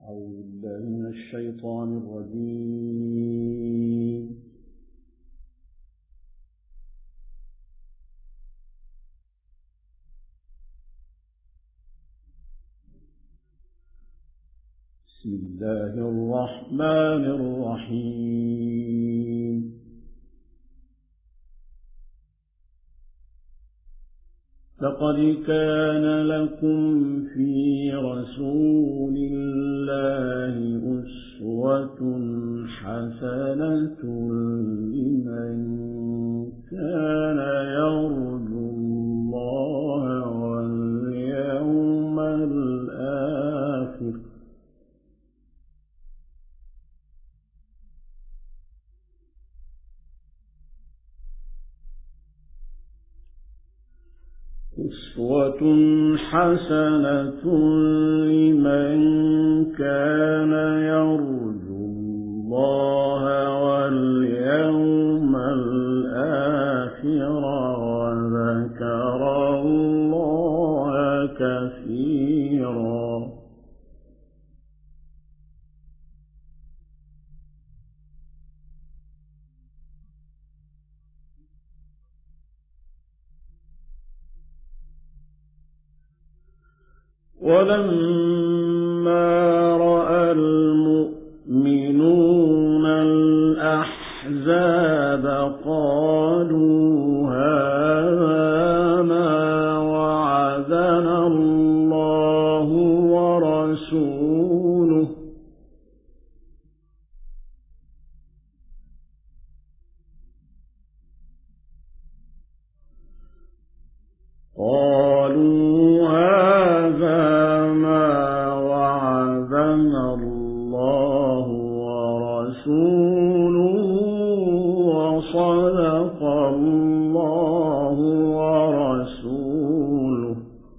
أعوذ بالله من الشيطان الرجيم. بسم الله الرحمن الرحيم. لقد كان لكم في رسول الله أسوة حسنة لمن كان يرجو الله واليوم الآخر أسوة حسنة لمن كان يرجو الله واليوم الآخر وذكر الله كثيرا. ولما رأى المؤمنون الأحزاب قالوا هذا ما وعدنا الله ورسوله وصدق الله ورسوله.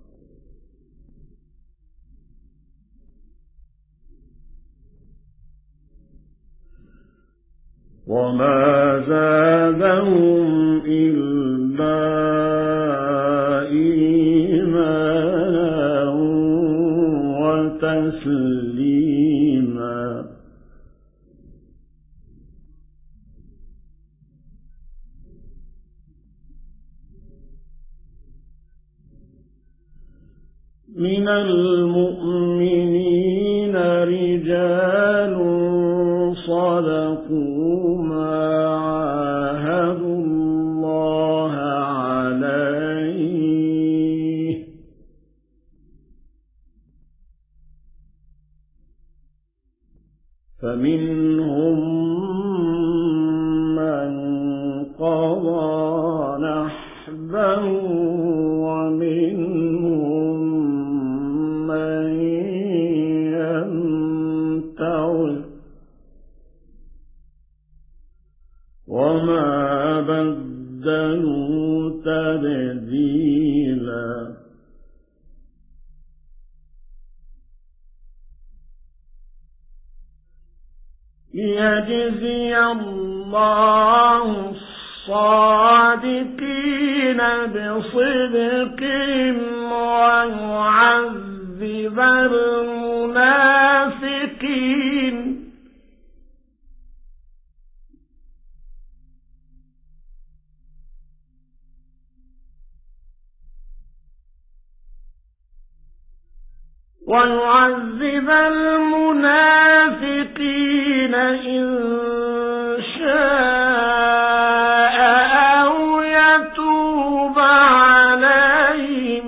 وما زادهم إلا إيمانا وتسليما. من المؤمنين رجال صدقوا ما عاهدوا الله عليه فمنهم من قضى نحبه ومنهم من ينتظر وما بدلوا تبديلا. ليجزي الله الصادقين بصدقهم ويعذب المنافقين إن شاء أو يتوب عليهم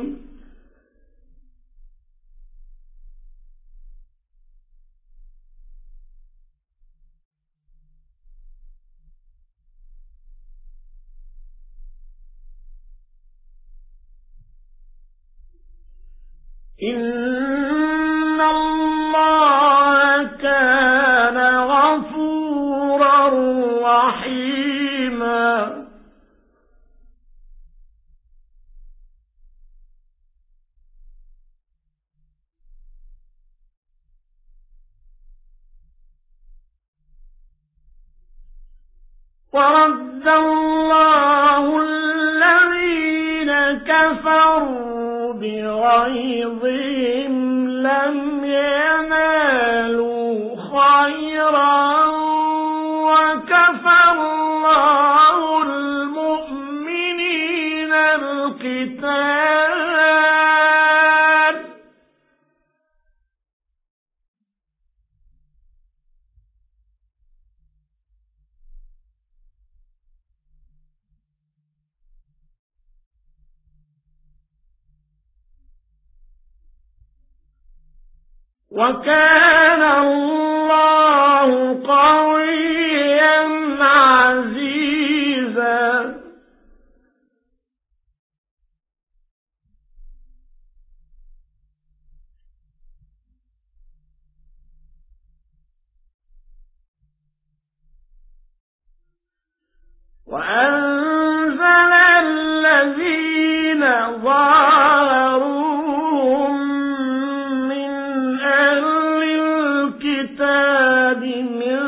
إن الله كان غفورا رحيما. ورد الله الذين كفروا بغيظهم لم ينالوا وكان الله قويا عزيزا. وأنزل الذين ظاهروهم من أهل الكتاب من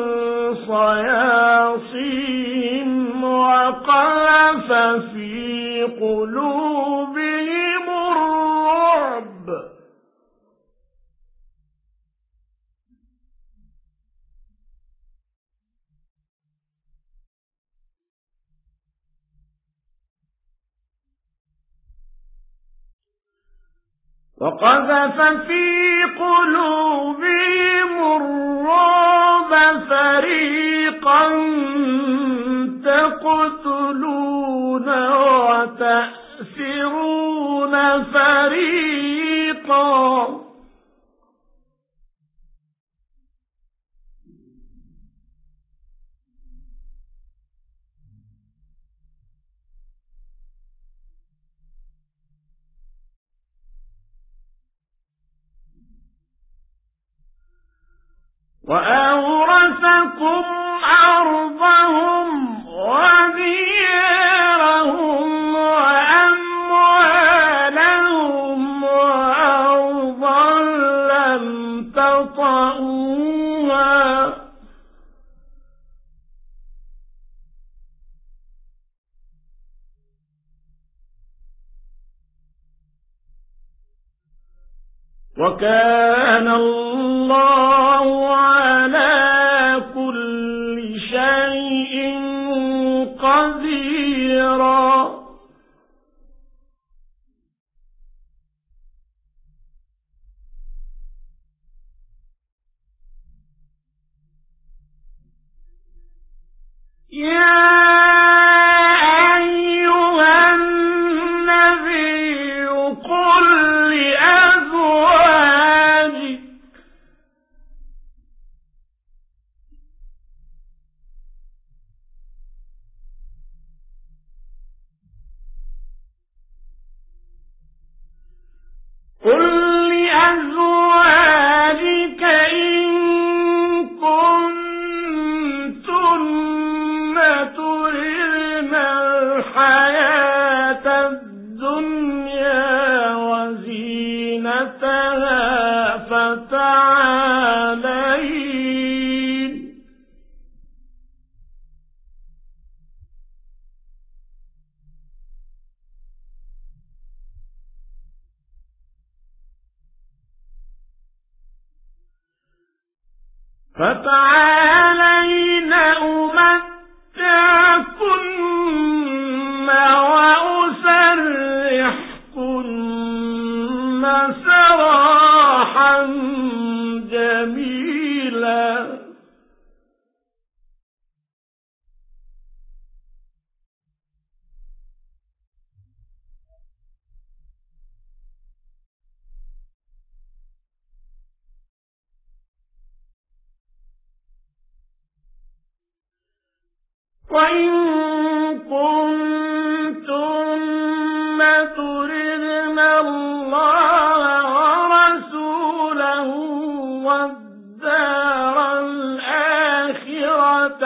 صياصيهم وقذف في قلوبهم الرعب فريقا تقتلون وتأسرون فريقا. وأورثكم أرضهم وديارهم وأموالهم وأرضا لم تطئوها وكان الله على كل شيء قديرا. يا أيها النبي قل لأزواجك إن كنتن تردن الحياة الدنيا وزينتها فتعالين أمتعكن وأسرحكن سراحا جميلا. وإن كنتن تردن الله ورسوله والدار الآخرة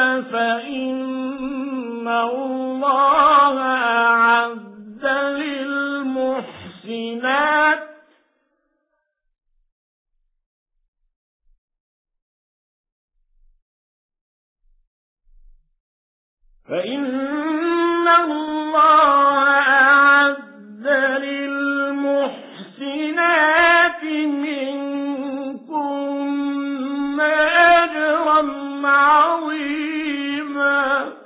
فإن الله أعد للمحسنات منكن أجرا عظيما.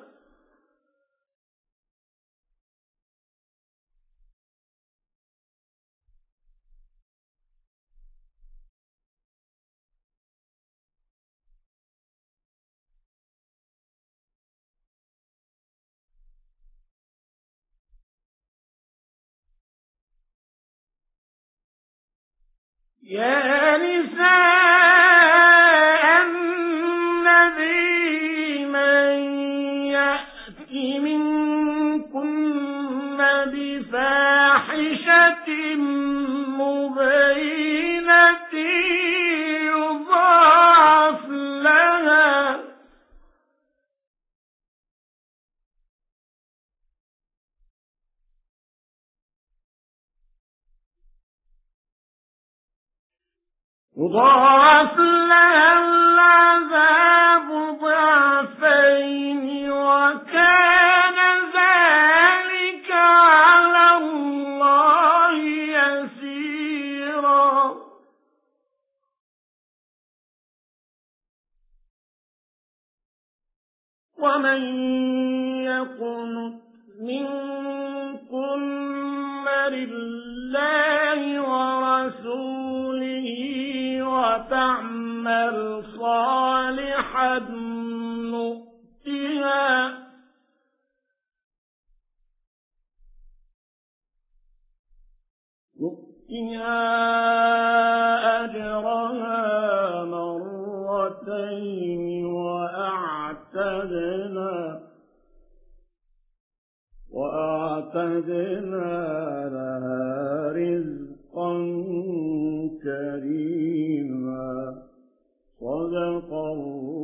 يا نساء النبي من يأت منكن بفاحشة مبينة يضاعف لها العذاب ضعفين وكان ذلك على الله يسيرا. ومن يقنت منكن لله ورسوله وتعمل صالحا نؤتها أجرها مرتين وأعتدنا لها رزقا كريما. صدق الله.